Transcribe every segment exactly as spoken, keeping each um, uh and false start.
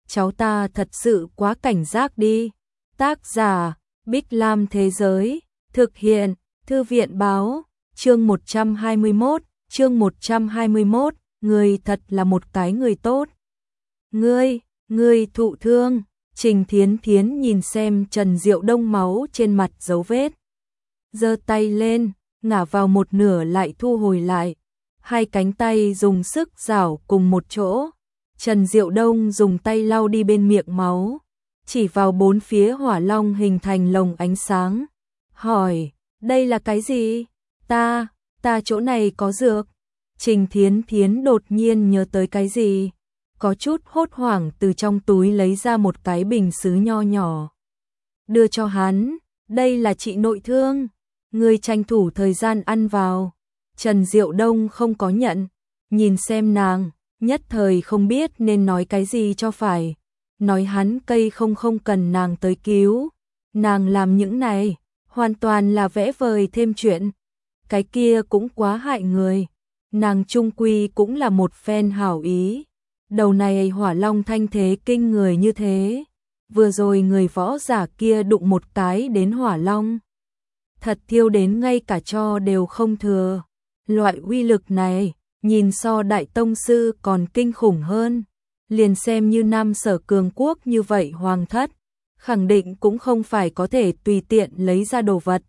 cháu ta thật sự quá cảnh giác đi. Tác giả, Bích Lam Thế Giới, thực hiện, Thư viện Báo, chương một trăm hai mươi mốt, chương một trăm hai mươi mốt, người thật là một cái người tốt. Ngươi, ngươi thụ thương, Trình Thiến Thiến nhìn xem Trần Diệu Đông máu trên mặt dấu vết. Giơ tay lên, ngả vào một nửa lại thu hồi lại. Hai cánh tay dùng sức giảo cùng một chỗ. Trần Diệu Đông dùng tay lau đi bên miệng máu, chỉ vào bốn phía hỏa long hình thành lồng ánh sáng. Hỏi, đây là cái gì? Ta, ta chỗ này có dược. Trình Thiến Thiến đột nhiên nhớ tới cái gì, có chút hốt hoảng từ trong túi lấy ra một cái bình sứ nho nhỏ. Đưa cho hắn, đây là trị nội thương, người tranh thủ thời gian ăn vào. Trần Diệu Đông không có nhận, nhìn xem nàng, nhất thời không biết nên nói cái gì cho phải. Nói hắn cây không không cần nàng tới cứu, nàng làm những này, hoàn toàn là vẽ vời thêm chuyện. Cái kia cũng quá hại người, nàng trung quy cũng là một phen hảo ý. Đầu này hỏa long thanh thế kinh người như thế, vừa rồi người võ giả kia đụng một cái đến hỏa long, thật thiêu đến ngay cả cho đều không thừa. Loại uy lực này, nhìn so đại tông sư còn kinh khủng hơn. Liền xem như Nam Sở cường quốc như vậy hoàng thất, khẳng định cũng không phải có thể tùy tiện lấy ra đồ vật.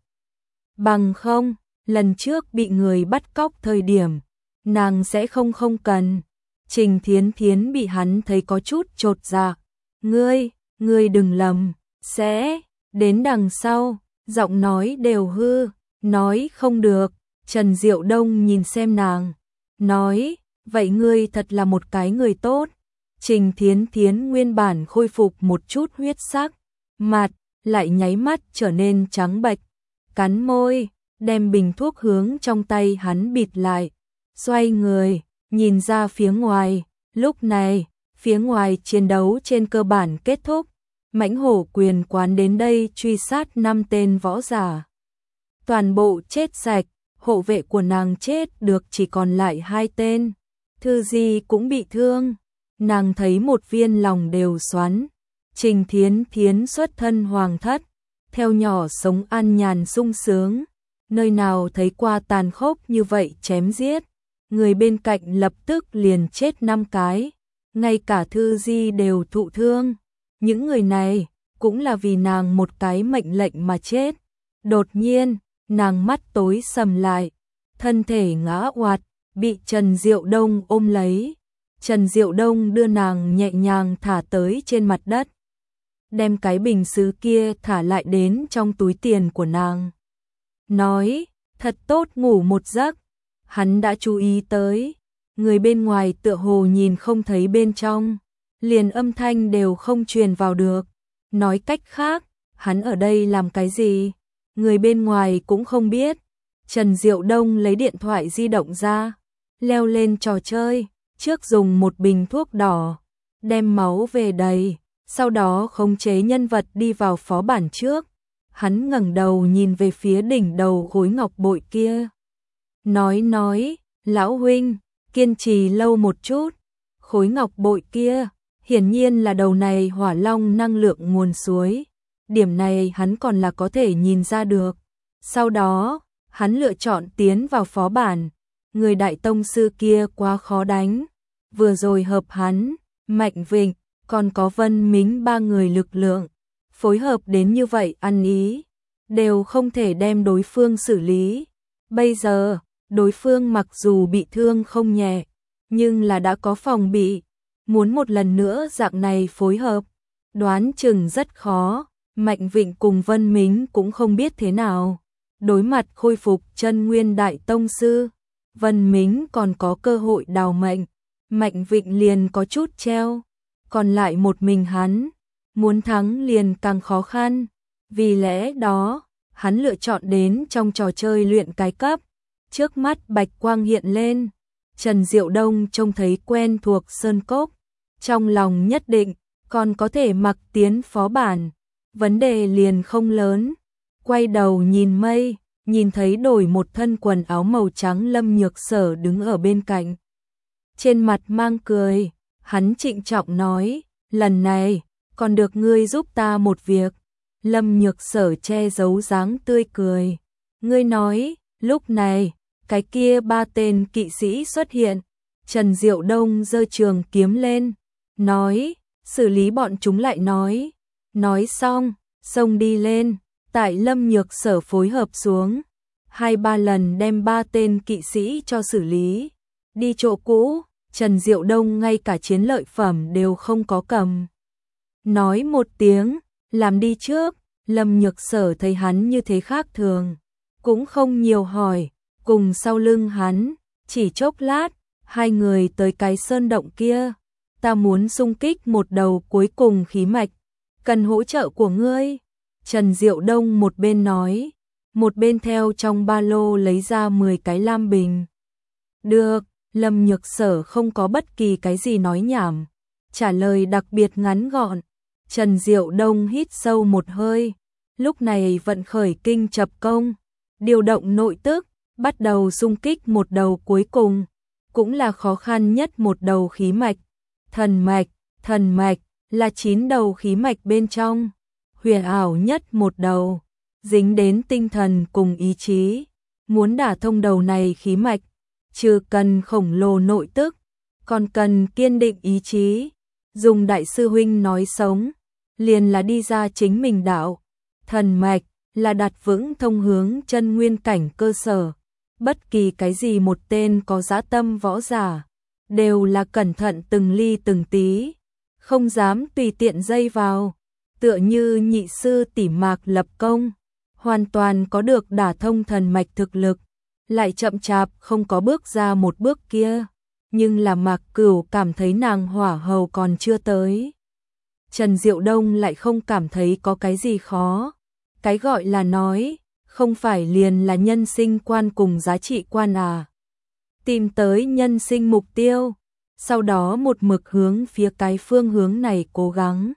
Bằng không, lần trước bị người bắt cóc thời điểm, nàng sẽ không không cần. Trình Thiến Thiến bị hắn thấy có chút chột dạ. Ngươi, ngươi đừng lầm, sẽ, đến đằng sau, giọng nói đều hư, nói không được. Trần Diệu Đông nhìn xem nàng, nói, vậy ngươi thật là một cái người tốt. Trình Thiến Thiến nguyên bản khôi phục một chút huyết sắc, mặt lại nháy mắt trở nên trắng bệch, cắn môi, đem bình thuốc hướng trong tay hắn bịt lại, xoay người, nhìn ra phía ngoài. Lúc này, phía ngoài chiến đấu trên cơ bản kết thúc, Mãnh Hổ Quyền quán đến đây truy sát năm tên võ giả. Toàn bộ chết sạch, hộ vệ của nàng chết được chỉ còn lại hai tên. Thư Di cũng bị thương, nàng thấy một viên lòng đều xoắn. Trình Thiến Thiến xuất thân hoàng thất, theo nhỏ sống an nhàn sung sướng, nơi nào thấy qua tàn khốc như vậy chém giết. Người bên cạnh lập tức liền chết năm cái, ngay cả Thư Di đều thụ thương. Những người này cũng là vì nàng một cái mệnh lệnh mà chết. Đột nhiên, nàng mắt tối sầm lại, thân thể ngã oạt, bị Trần Diệu Đông ôm lấy. Trần Diệu Đông đưa nàng nhẹ nhàng thả tới trên mặt đất, đem cái bình sứ kia thả lại đến trong túi tiền của nàng. Nói, thật tốt ngủ một giấc. Hắn đã chú ý tới, người bên ngoài tựa hồ nhìn không thấy bên trong, liền âm thanh đều không truyền vào được. Nói cách khác, hắn ở đây làm cái gì, người bên ngoài cũng không biết. Trần Diệu Đông lấy điện thoại di động ra, leo lên trò chơi, trước dùng một bình thuốc đỏ, đem máu về đầy, sau đó khống chế nhân vật đi vào phó bản trước. Hắn ngẩng đầu nhìn về phía đỉnh đầu khối ngọc bội kia. Nói nói, lão huynh, kiên trì lâu một chút. Khối ngọc bội kia, hiển nhiên là đầu này hỏa long năng lượng nguồn suối. Điểm này hắn còn là có thể nhìn ra được. Sau đó, hắn lựa chọn tiến vào phó bản. Người đại tông sư kia quá khó đánh. Vừa rồi hợp hắn, Mạnh Vịnh, còn có Vân Mính ba người lực lượng. Phối hợp đến như vậy ăn ý, đều không thể đem đối phương xử lý. Bây giờ, đối phương mặc dù bị thương không nhẹ, nhưng là đã có phòng bị. Muốn một lần nữa dạng này phối hợp, đoán chừng rất khó. Mạnh Vịnh cùng Vân Mính cũng không biết thế nào. Đối mặt khôi phục chân nguyên đại tông sư, Vân Mính còn có cơ hội đào mệnh. Mạnh Vịnh liền có chút treo, còn lại một mình hắn, muốn thắng liền càng khó khăn. Vì lẽ đó, hắn lựa chọn đến trong trò chơi luyện cái cấp. Trước mắt bạch quang hiện lên, Trần Diệu Đông trông thấy quen thuộc sơn cốc, trong lòng nhất định còn có thể mặc tiến phó bản, vấn đề liền không lớn. Quay đầu nhìn mây, nhìn thấy đổi một thân quần áo màu trắng Lâm Nhược Sở đứng ở bên cạnh. Trên mặt mang cười, hắn trịnh trọng nói, lần này, còn được ngươi giúp ta một việc. Lâm Nhược Sở che giấu dáng tươi cười. Ngươi nói, lúc này, cái kia ba tên kỵ sĩ xuất hiện. Trần Diệu Đông giơ trường kiếm lên, nói, xử lý bọn chúng lại nói. Nói xong, xông đi lên, tại Lâm Nhược Sở phối hợp xuống. Hai ba lần đem ba tên kỵ sĩ cho xử lý. Đi chỗ cũ, Trần Diệu Đông ngay cả chiến lợi phẩm đều không có cầm. Nói một tiếng, làm đi trước. Lâm Nhược Sở thấy hắn như thế khác thường, cũng không nhiều hỏi, cùng sau lưng hắn, chỉ chốc lát, hai người tới cái sơn động kia. Ta muốn xung kích một đầu cuối cùng khí mạch, cần hỗ trợ của ngươi. Trần Diệu Đông một bên nói, một bên theo trong ba lô lấy ra mười cái lam bình. Được, Lâm Nhược Sở không có bất kỳ cái gì nói nhảm, trả lời đặc biệt ngắn gọn. Trần Diệu Đông hít sâu một hơi, lúc này vận khởi kinh chập công, điều động nội tức, bắt đầu xung kích một đầu cuối cùng, cũng là khó khăn nhất một đầu khí mạch. Thần mạch, thần mạch là chín đầu khí mạch bên trong, huyền ảo nhất một đầu, dính đến tinh thần cùng ý chí. Muốn đả thông đầu này khí mạch, trừ cần khổng lồ nội tức, còn cần kiên định ý chí. Dùng đại sư huynh nói sống, liền là đi ra chính mình đạo. Thần mạch là đặt vững thông hướng chân nguyên cảnh cơ sở. Bất kỳ cái gì một tên có dã tâm võ giả, đều là cẩn thận từng ly từng tí, không dám tùy tiện dây vào. Tựa như nhị sư tỷ Mạc Lập Công, hoàn toàn có được đả thông thần mạch thực lực, lại chậm chạp không có bước ra một bước kia. Nhưng là Mạc Cửu cảm thấy nàng hỏa hầu còn chưa tới. Trần Diệu Đông lại không cảm thấy có cái gì khó. Cái gọi là nói, không phải liền là nhân sinh quan cùng giá trị quan à. Tìm tới nhân sinh mục tiêu, sau đó một mực hướng phía cái phương hướng này cố gắng.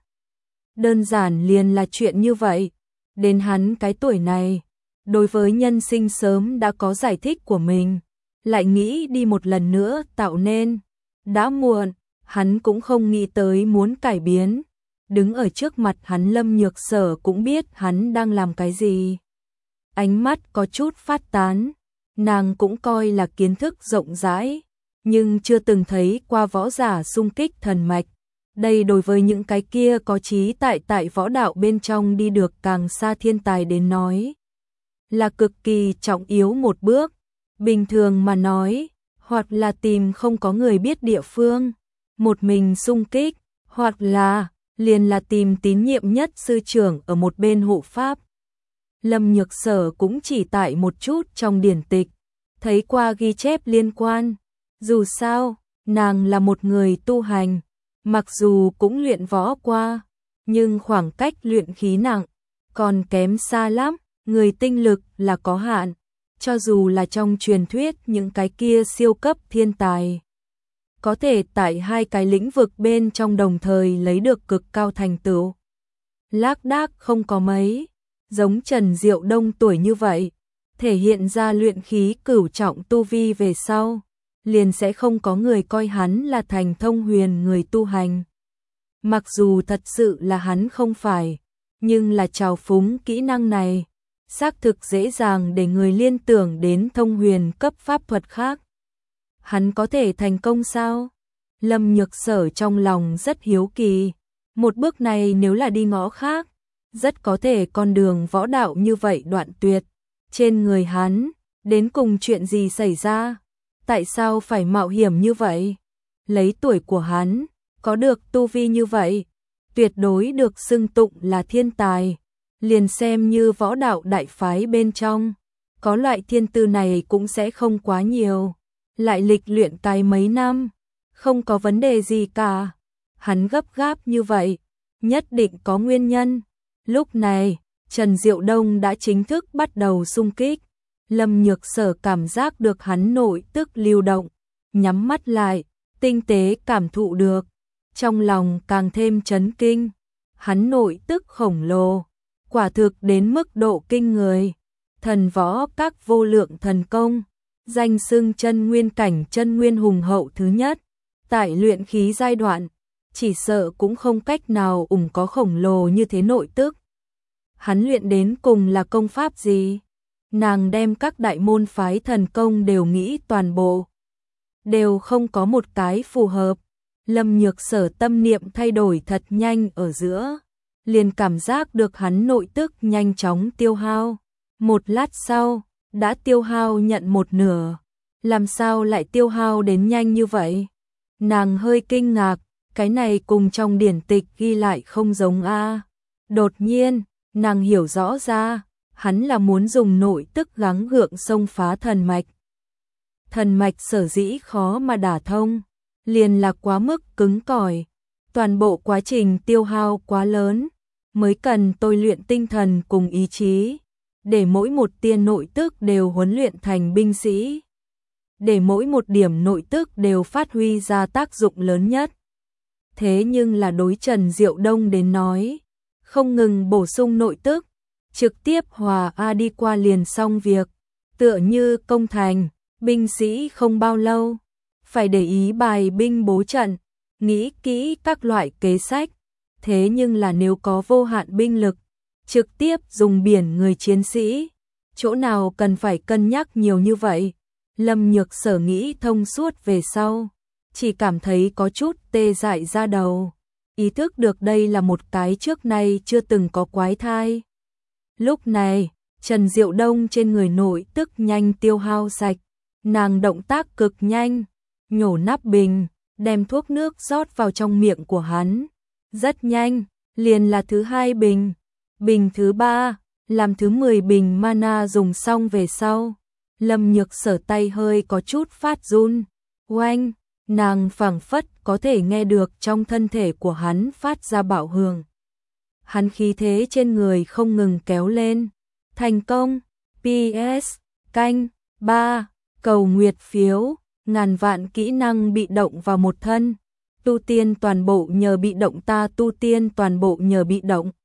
Đơn giản liền là chuyện như vậy. Đến hắn cái tuổi này, đối với nhân sinh sớm đã có giải thích của mình, lại nghĩ đi một lần nữa tạo nên. Đã muộn, hắn cũng không nghĩ tới muốn cải biến. Đứng ở trước mặt hắn Lâm Nhược Sở cũng biết hắn đang làm cái gì. Ánh mắt có chút phát tán, nàng cũng coi là kiến thức rộng rãi, nhưng chưa từng thấy qua võ giả xung kích thần mạch. Đây đối với những cái kia có trí tại tại võ đạo bên trong đi được càng xa thiên tài đến nói, là cực kỳ trọng yếu một bước. Bình thường mà nói, hoặc là tìm không có người biết địa phương, một mình xung kích, hoặc là liền là tìm tín nhiệm nhất sư trưởng ở một bên hộ pháp. Lâm Nhược Sở cũng chỉ tại một chút trong điển tịch, thấy qua ghi chép liên quan. Dù sao, nàng là một người tu hành, mặc dù cũng luyện võ qua, nhưng khoảng cách luyện khí nặng còn kém xa lắm. Người tinh lực là có hạn, cho dù là trong truyền thuyết những cái kia siêu cấp thiên tài, có thể tại hai cái lĩnh vực bên trong đồng thời lấy được cực cao thành tựu, lác đác không có mấy. Giống Trần Diệu Đông tuổi như vậy, thể hiện ra luyện khí cửu trọng tu vi về sau, liền sẽ không có người coi hắn là thành thông huyền người tu hành. Mặc dù thật sự là hắn không phải, nhưng là trào phúng kỹ năng này, xác thực dễ dàng để người liên tưởng đến thông huyền cấp pháp thuật khác. Hắn có thể thành công sao? Lâm Nhược Sở trong lòng rất hiếu kỳ. Một bước này nếu là đi ngõ khác, rất có thể con đường võ đạo như vậy đoạn tuyệt. Trên người hắn, đến cùng chuyện gì xảy ra? Tại sao phải mạo hiểm như vậy? Lấy tuổi của hắn, có được tu vi như vậy, tuyệt đối được xưng tụng là thiên tài. Liền xem như võ đạo đại phái bên trong, có loại thiên tư này cũng sẽ không quá nhiều. Lại lịch luyện cái mấy năm, không có vấn đề gì cả. Hắn gấp gáp như vậy, nhất định có nguyên nhân. Lúc này, Trần Diệu Đông đã chính thức bắt đầu xung kích. Lâm Nhược Sở cảm giác được hắn nội tức lưu động, nhắm mắt lại, tinh tế cảm thụ được, trong lòng càng thêm chấn kinh. Hắn nội tức khổng lồ, quả thực đến mức độ kinh người. Thần võ các vô lượng thần công, danh xưng chân nguyên cảnh chân nguyên hùng hậu thứ nhất, tại luyện khí giai đoạn, chỉ sợ cũng không cách nào ủng có khổng lồ như thế nội tức. Hắn luyện đến cùng là công pháp gì? Nàng đem các đại môn phái thần công đều nghĩ toàn bộ, đều không có một cái phù hợp. Lâm Nhược Sở tâm niệm thay đổi thật nhanh ở giữa, liền cảm giác được hắn nội tức nhanh chóng tiêu hao. Một lát sau, đã tiêu hao nhận một nửa. Làm sao lại tiêu hao đến nhanh như vậy? Nàng hơi kinh ngạc, cái này cùng trong điển tịch ghi lại không giống a. Đột nhiên, nàng hiểu rõ ra, hắn là muốn dùng nội tức gắng gượng xông phá thần mạch. Thần mạch sở dĩ khó mà đả thông, liền là quá mức cứng cỏi, toàn bộ quá trình tiêu hao quá lớn, mới cần tôi luyện tinh thần cùng ý chí, để mỗi một tia nội tức đều huấn luyện thành binh sĩ, để mỗi một điểm nội tức đều phát huy ra tác dụng lớn nhất. Thế nhưng là đối Trần Diệu Đông đến nói, không ngừng bổ sung nội tức, trực tiếp hòa a đi qua liền xong việc, tựa như công thành, binh sĩ không bao lâu, phải để ý bài binh bố trận, nghĩ kỹ các loại kế sách, thế nhưng là nếu có vô hạn binh lực, trực tiếp dùng biển người chiến sĩ, chỗ nào cần phải cân nhắc nhiều như vậy. Lâm Nhược Sở nghĩ thông suốt về sau, chỉ cảm thấy có chút tê dại da đầu, ý thức được đây là một cái trước nay chưa từng có quái thai. Lúc này, Trần Diệu Đông trên người nội tức nhanh tiêu hao sạch, nàng động tác cực nhanh, nhổ nắp bình, đem thuốc nước rót vào trong miệng của hắn. Rất nhanh, liền là thứ hai bình, bình thứ ba, làm thứ mười bình mana dùng xong về sau. Lâm Nhược Sở tay hơi có chút phát run, oanh, nàng phảng phất có thể nghe được trong thân thể của hắn phát ra bạo hưởng. Hắn khí thế trên người không ngừng kéo lên. Thành công, pê ét, canh, ba, cầu nguyệt phiếu, ngàn vạn kỹ năng bị động vào một thân. Tu tiên toàn bộ nhờ bị động ta tu tiên toàn bộ nhờ bị động.